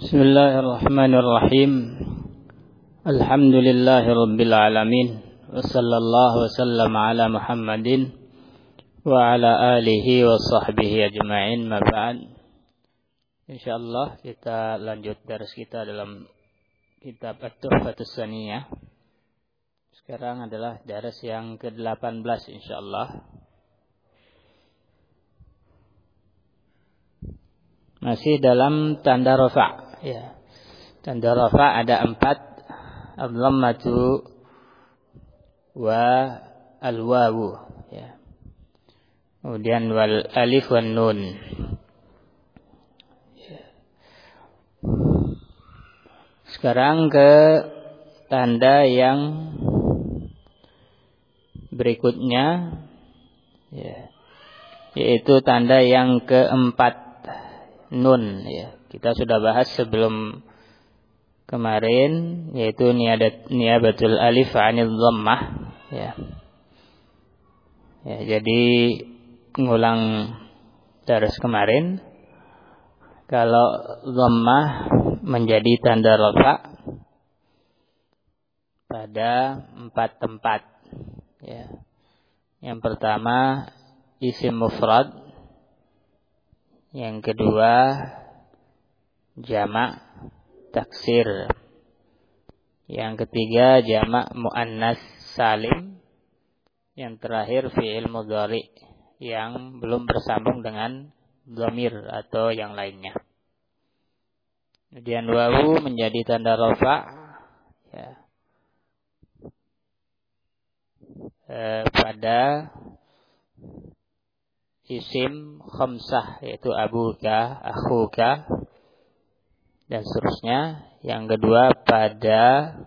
Bismillahirrahmanirrahim. Alhamdulillahi alamin. Wassallallahu wasallam ala Muhammadin wa ala alihi wa sahbihi ajma'in. Ma ba'd. Insyaallah kita lanjut daras kita dalam kitab At-Tuhfatus Saniyah. Sekarang adalah daras yang ke-18 insyaallah. Masih dalam tanda rafa', ya. Tanda rafa' ada 4, ad-dhammatu wa al-wawu, ya. Kemudian wal alif wan nun. Sekarang ke tanda yang berikutnya, ya, yaitu tanda yang keempat, nun, ya. Kita sudah bahas sebelum kemarin, yaitu niyabatul alif 'anil dhammah, ya. Ya, jadi ngulang terus kemarin, kalau dhammah menjadi tanda rafa pada 4 tempat, ya. Yang pertama isim mufrad, yang kedua jamak taksir, yang ketiga jamak muannas salim, yang terakhir fi'il mudhari yang belum bersambung dengan dhamir atau yang lainnya. Kemudian wawu menjadi tanda rafa', ya, pada isim khamsah, yaitu abuka, akhuka, dan seterusnya. Yang kedua pada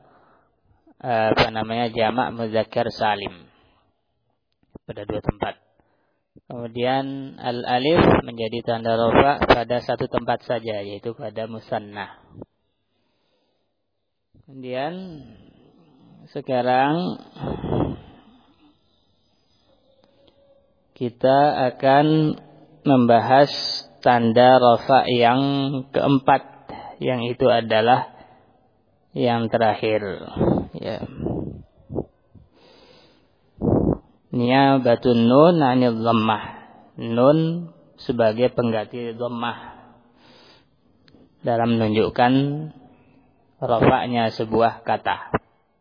jamak muzakkar salim pada 2 tempat. Kemudian al-alif menjadi tanda rafa' pada 1 tempat saja, yaitu pada musanna. Kemudian sekarang kita akan membahas tanda rafa' yang keempat, yang itu adalah yang terakhir, ya. Niyabatun nun 'anil dhammah. Nun sebagai pengganti dhammah dalam menunjukkan rafa'nya sebuah kata.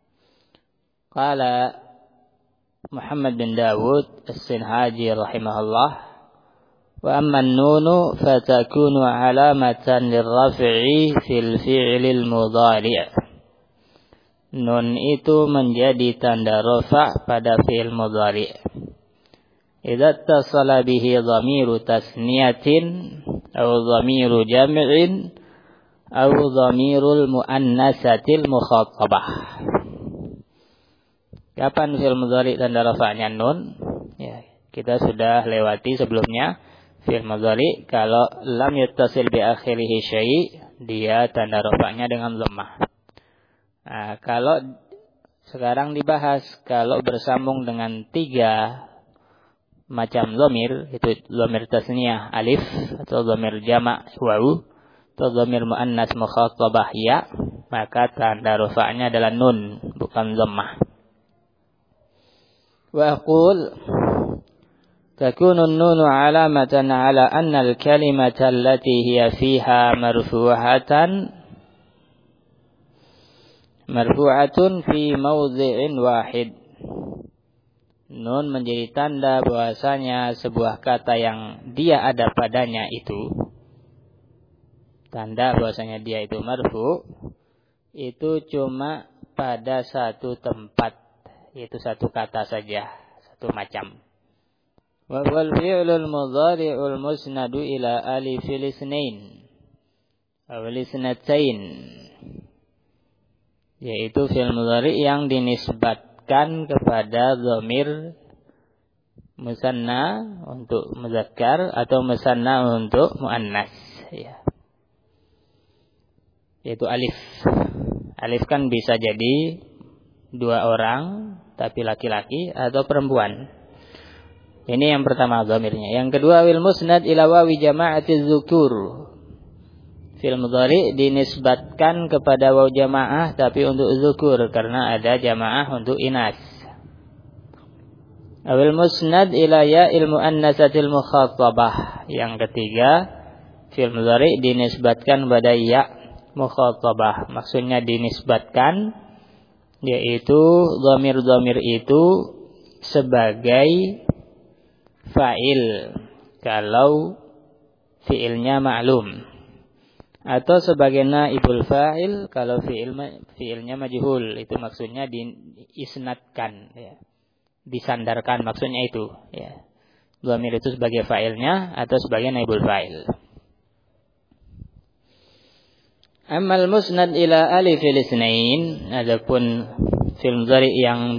Qala Muhammad bin Dawud As-Sinhaji rahimahullah, wa amma an-nunu fatakunu alamatan lirraf'i fil fi'lil mudhari'. Nun itu menjadi tanda rafa' pada fi'il mudhari'. Idza ittasala bihi dhamiru tasniyatin aw dhamiru jam'in aw dhamirul muannasatil mukhatabah. Kapan fi'il mudhari' tanda rafa'nya nun? Ya, kita sudah lewati sebelumnya. Fi'il mudhari' kalau lam yattasil bi akhirih syai', dia tanda rafa'nya dengan dhammah. Nah, kalau sekarang dibahas kalau bersambung dengan 3 macam dhamir, itu dhamir tasniyah alif, atau dhamir jamak wawu, atau dhamir muannas mukhatabah ya, maka tanda rafa'nya adalah nun, bukan dhammah. Wa aqul takunu an-nunu 'alamatan 'ala anna al-kalimata allati hiya fiha marfu'atun fi mawdhi'in wahid. Nun menjadi tanda bahwasanya sebuah kata yang dia ada padanya itu, tanda bahwasanya dia itu marfu', itu cuma pada 1 tempat, yaitu 1 kata saja, 1 macam. Wa wal fi'lul mudhari'ul musnadu ila alifil isnain aw lisnatain, yaitu fi'il mudhari' yang dinisbatkan kepada dhamir musanna untuk muzakkar atau musanna untuk muannas, ya. Yaitu alif. Alif kan bisa jadi 2 orang tapi laki-laki atau perempuan. Ini yang pertama dhamirnya. Yang kedua wil musnad ila wawi jama'atiz dzukur, Fi'il mudhari dinisbatkan kepada waw jamaah tapi untuk zukur karena ada jamaah untuk inas. Awil musnad ila ya'il muannatsatil mukhatabah. Yang ketiga, fi'il mudhari dinisbatkan pada ya mukhatabah. Maksudnya dinisbatkan yaitu dhamir-dhamir itu sebagai fa'il kalau fi'ilnya ma'lum, atau sebagai naibul fa'il kalau fi'ilnya majhul. Itu maksudnya diisnadkan, ya, disandarkan, maksudnya itu, ya. Dhamir itu sebagai fa'ilnya atau sebagai naibul fa'il. Amal musnad ila alif al-itsnain, adapun fi'il mudhari yang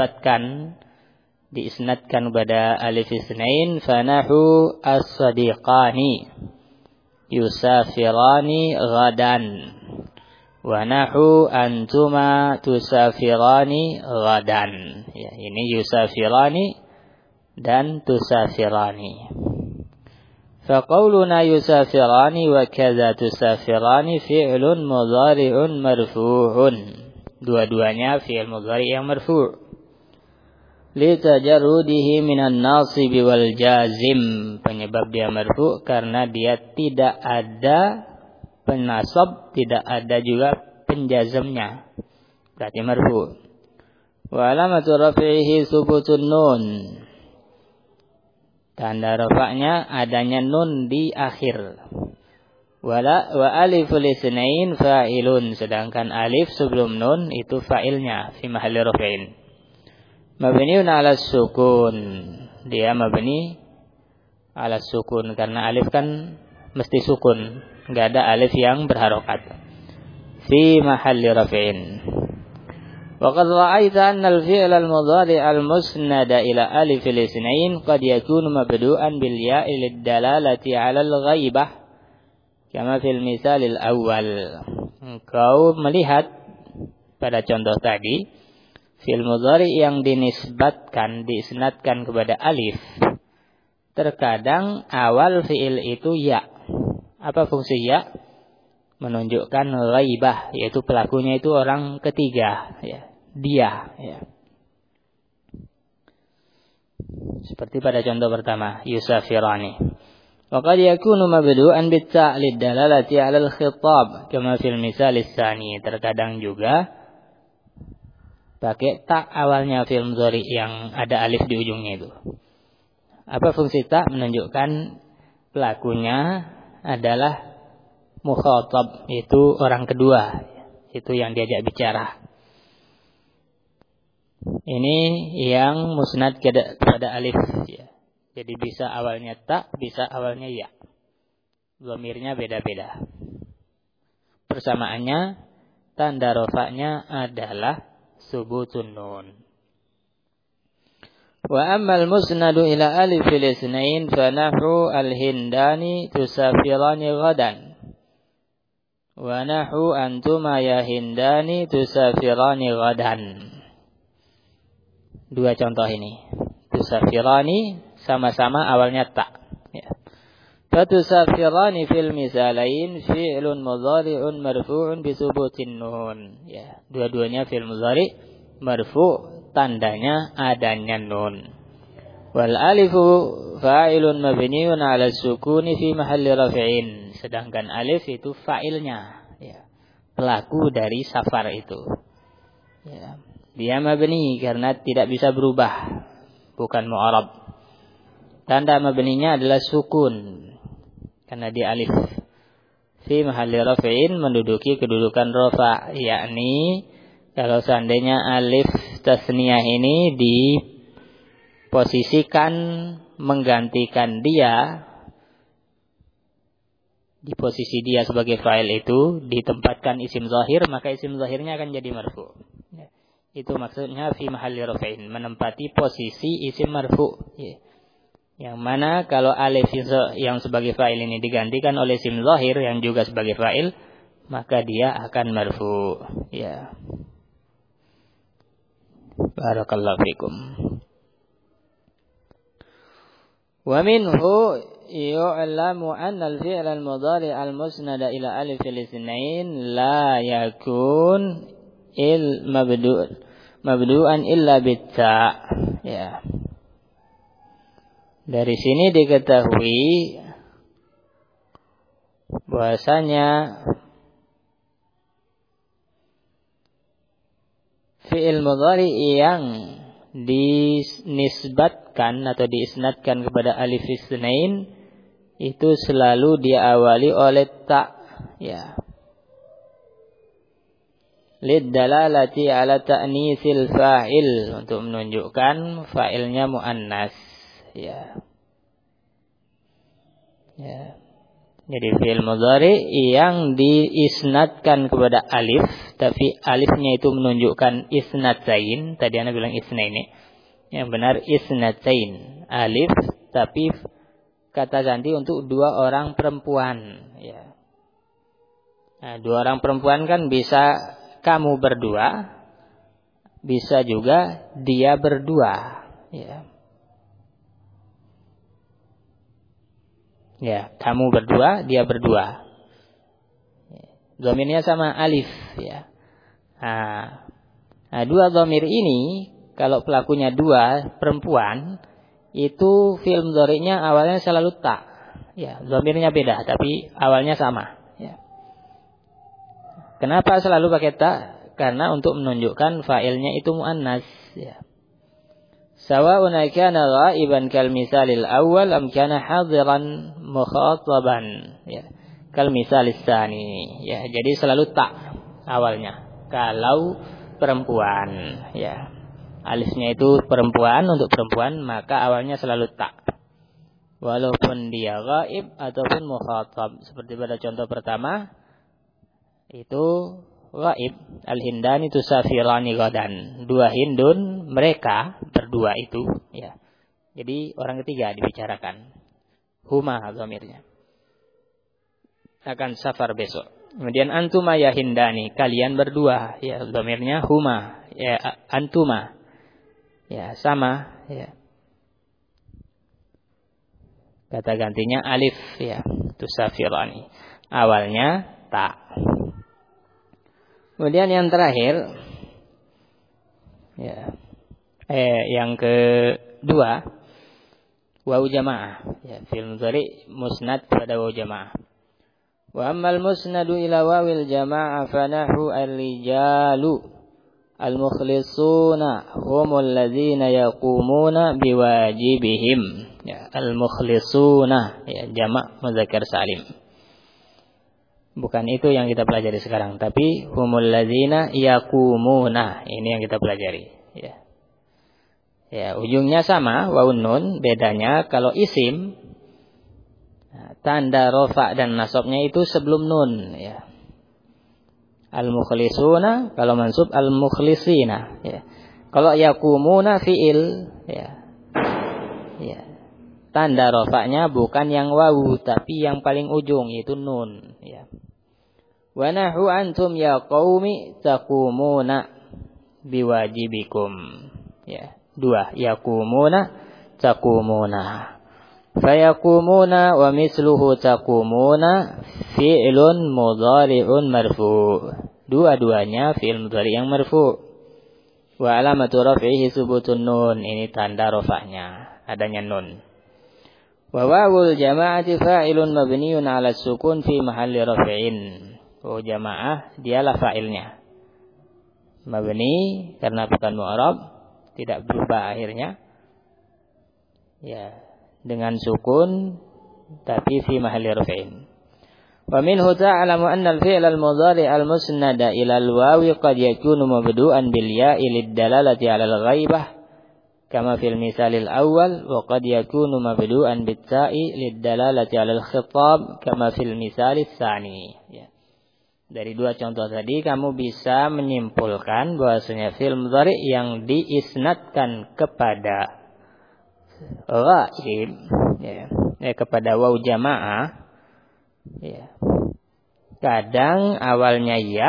diisnadkan pada alif itsnain, fanahu as-sadiqani yusafirani ghadan wa nahu antuma tusafirani ghadan. Ya, ini yusafirani dan tusafirani. فقولنا يسافران وكذا تسافران فعل مضارع مرفوع. Dua-duanya fi'il mudhari yang marfu'. Litajarrudihi minan nasib wal jazim. Penyebab dia marfu' karena dia tidak ada penasab, tidak ada juga penjazmnya. Berarti marfu'. Wa alamatu raf'ihi subutun nun. Tanda rafa'nya adanya nun di akhir. Wa aliful itsnain fa'ilun, sedangkan alif sebelum nun itu fa'ilnya fi mahalli raf'in. Mabniun 'ala sukun. Dia mabni 'ala sukun karena alif kan mesti sukun, enggak ada alif yang berharokat. Fi mahalli raf'in. وقد رأيت أن الفعل المضارع المسند إلى ألف الاثنين قد يكون مبدوءا بالياء للدلالة على الغيبة كما في المثال الأول. Engkau melihat pada contoh tadi, fi'il mudhari yang diisnadkan kepada alif, terkadang awal fi'il itu ya. Apa fungsi ya? Menunjukkan ghaibah, yaitu pelakunya itu orang ketiga, ya, dia, ya. Seperti pada contoh pertama, yusafirani. Wa qad yakunu mabdu'an bit-ta' lid-dalalati 'ala al-khitab kama fil misal ats-tsani. Terkadang juga pakai ta awalnya fi'il mudhari yang ada alif di ujungnya itu. Apa fungsi ta? Menunjukkan pelakunya adalah mukhatab, itu orang kedua, itu yang diajak bicara. Ini yang musnad kepada alif, ya. Jadi bisa awalnya ta, bisa awalnya ya. Dhamirnya beda-beda. Persamaannya tanda rafa'nya adalah subutun nun. Wa ammal musnadu ila alif al-itsnain fa nahru al-hindani tusafirani ghadan. Wa nahu antuma ya hindani tusafirani ghadan. Dua contoh ini. Tusafirani sama-sama awalnya ta. Ya. Fatusafirani fil misalain fi'lun mudhari'un marfu'un bi subutin nun. Ya, dua-duanya fi'il mudhari marfu', tandanya adanya nun. Wal alifu fa'ilun mabniun 'ala sukuni fi mahalli raf'in. Sedangkan alif itu fa'ilnya, ya, pelaku dari safar itu. Ya, dia mabni karena tidak bisa berubah, bukan mu'arab. Tanda mabninya adalah sukun karena dia alif. Fi mahalli raf'in, menduduki kedudukan rafa', yakni kalau seandainya alif tasniyah ini diposisikan menggantikan dia, di posisi dia sebagai fa'il itu ditempatkan isim zahir, maka isim zahirnya akan jadi marfu'. Ya. Itu maksudnya fi mahalli raf'in, menempati posisi isim marfu'. Ya. Yang mana kalau alif yang sebagai fa'il ini digantikan oleh isim zahir yang juga sebagai fa'il, maka dia akan marfu'. Ya. Barakallahu fikum. Wa minhu yu'lamu anna al-fi'l al-mudhari' al-musnad ila alif al-itsnain la yakun mabdu'an illa bit-ta'. Ya. Dari sini diketahui bahwasanya fi'il mudhari yang dinisbatkan atau diisnadkan kepada alif itsnain itu selalu diawali oleh ta, ya. Liddalalati ala ta'nisil fa'il, untuk menunjukkan fa'ilnya muannas, ya. Ya. Jadi fi'il mudhari yang diisnadkan kepada alif, tapi alifnya itu menunjukkan isnatain. Tadi Anda bilang isnaini. Yang benar isnatain. Alif, tapi kata ganti untuk dua orang perempuan. Ya. Nah, dua orang perempuan kan bisa kamu berdua, bisa juga dia berdua. Ya. Ya, kamu berdua, dia berdua. Dhamirnya sama alif, ya. Nah, dua dhamir ini kalau pelakunya dua perempuan, itu fi'il mudhari'nya awalnya selalu ta. Ya, dhamirnya beda tapi awalnya sama, ya. Kenapa selalu pakai ta? Karena untuk menunjukkan fa'ilnya itu muannas, ya. Sawa'un kana ghaiban kal misalil awal am kana hadiran mukhataban, ya, kal misalis tsani, ya. Jadi selalu ta awalnya kalau perempuan, ya. Alifnya itu perempuan, untuk perempuan maka awalnya selalu ta, walaupun dia ghaib ataupun mukhatab. Seperti pada contoh pertama itu ghaib, al-hindani tusafirani ghadan, dua hindun, mereka berdua itu, ya. Jadi orang ketiga dibicarakan, huma dhamirnya, akan safar besok. Kemudian antuma ya hindani, kalian berdua, ya, dhamirnya huma, ya, antuma, ya, sama, ya. Kata gantinya alif, ya, tusafirani, awalnya ta. Kemudian yang terakhir, ya, yang kedua, wawu jamaah, ya, fi'il mudhari musnad pada wawu jamaah. Wa ammal musnadu ila wawil jamaah fanahu ar-rijalu al-mukhlisuna humul ladzina yaqumuna biwajibihim, ya, al-mukhlisuna, ya, jamak muzakkar salim. Bukan itu yang kita pelajari sekarang, tapi humul ladzina yaqumuna, ini yang kita pelajari, ya. Ya, ujungnya sama, waun nun, bedanya kalau isim tanda rofa dan nasabnya itu sebelum nun, ya. Al-mukhlisuna, kalau mansub al-mukhlisina, ya. Kalau yaqumuna fi'il, ya. Ya. Tanda rofa'nya bukan yang wawu tapi yang paling ujung, yaitu nun, ya. Wa nahu antum ya qaumi taqumuna biwajibikum, ya. Dua, yaqumuna taqumuna. Fayaqumuna wa misluhu taqumuna fi'lun mudhari'un marfu'. Dua-duanya fi'il mudhari' yang marfu'. Wa alamatu raf'ihi subutun nun, ini tanda rofa'nya adanya nun. Wa wawul jama'ati fa'ilun mabniun 'ala sukun fi mahalli raf'in. Oh, jamaah dialah fa'ilnya. Mabni karena bukan mu'rab, tidak berubah akhirnya. Ya, dengan sukun tapi fi mahalli raf'in. Wa minhu ta'lamu anna al-fi'l al-mudhari' al-musnada ila al-wawi qad yakunu mabdu'an bil ya'i lid-dalalati 'ala al-ghaibah kama fil misalil awal, wa qad yakunu mabdu'an bit-ta'i lid-dalalati 'ala al-khitab kama fil misalis tsani, ya. Dari dua contoh tadi kamu bisa menyimpulkan bahwasanya fi'il mudhari' yang diisnadkan kepada ghaib, ya, kepada wawu jamaah, ya, kadang awalnya ya.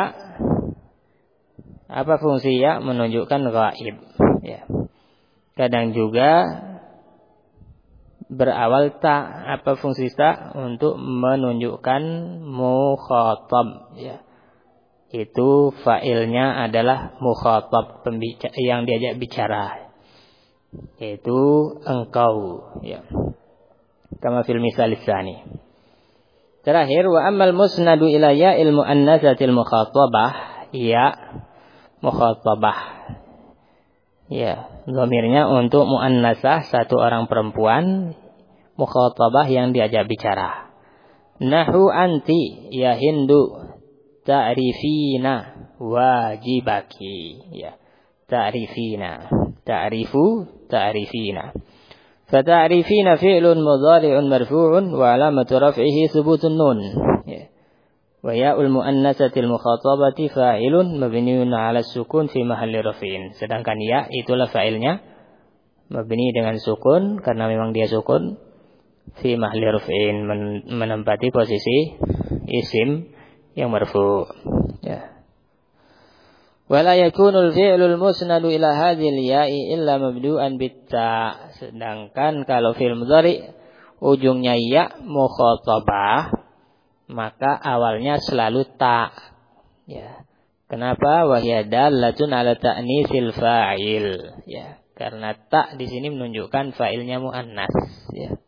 Apa fungsi ya? Menunjukkan ghaib, ya. Kadang juga berawal ta. Apa fungsi ta? Untuk menunjukkan mukhatab, ya. Itu fa'ilnya adalah mukhatab, yang diajak bicara, yaitu engkau, ya. Kama fil misal tsani. Terakhir, wa ammal musnadu ila ya'il muannatsatil mukhatabah, ya mukhatabah, ya, dhamirnya untuk muannasah, satu orang perempuan, mukhatabah yang diajak bicara. Nahu anti ya Hindu ta'rifina wajibaki, ya. Ta'rifina, ta'rifina. Fata'rifina fi'lun mudhari'un marfu'un wa 'alamatu raf'ihi thubutun nun, ya. Wa ya'ul muannatsatil mukhatabati fa'ilun mabniun 'ala sukun fi mahalli raf'in. Sedangkan ya itulah fa'ilnya mabni dengan sukun karena memang dia sukun, fi mahalli raf'in, menempati posisi isim yang marfu', ya. Wala yakunul fi'lul musnadu ila hadhil ya'i illa mabdu'an bitta. Sedangkan kalau fi'il mudhari ujungnya ya mukhatabah, maka awalnya selalu ta, ya. Kenapa? Wa hiya dallatun ala ta'nisil fa'il, ya. Karena ta di sini menunjukkan fa'ilnya muannas, ya.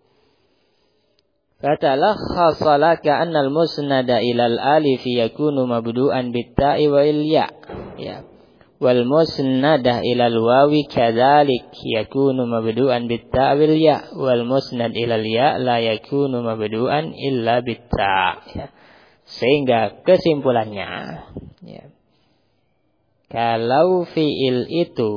Fatalakhasa laka anna al-musnada ila al-alif yakunu mabdu'an bit-ta'i wa il-ya', ya. Wal musnadah ila al-wawi kadzalik yakunu mabdu'an bit-ta'i wal ya', wal musnad ila al-ya' la yakunu mabdu'an illa bit-ta', ya. Sehingga kesimpulannya, ya, kalau fi'il itu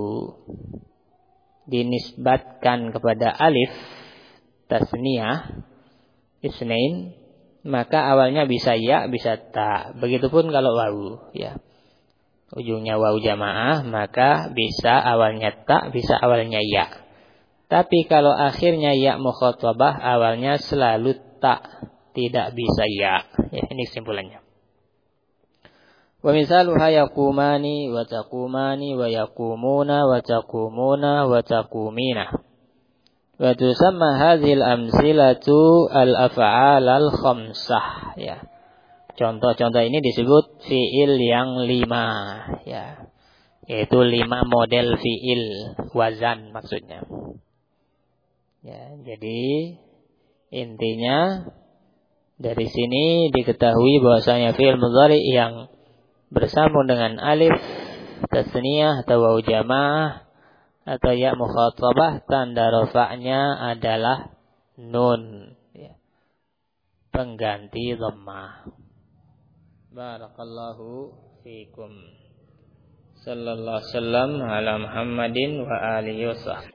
dinisbatkan kepada alif tasniyah isnain, maka awalnya bisa ya, bisa ta. Begitupun kalau wawu, ya. Ujungnya wawu jamaah, maka bisa awalnya ta, bisa awalnya ya. Tapi kalau akhirnya ya mukhatabah, awalnya selalu ta, tidak bisa ya. Ya, ini kesimpulannya. Wa misaluha yaqumani wa taqumani wa yaqumuna wa taqumuna wa taqumina. Wa tusamma hadhil amsilatu al-af'al al-khamsah, ya. Contoh-contoh ini disebut fi'il yang 5, ya. Yaitu 5 model fi'il wazan maksudnya. Ya, jadi intinya dari sini diketahui bahwasanya fi'il mudhari yang bersambung dengan alif tasniyah atau wawu jamaah atau ya mukhatabah, tanda rafa'nya adalah nun, ya. Pengganti dhammah. Barakallahu fiikum. Sallallahu alaihi wasallam ala Muhammadin wa alihi wasallam.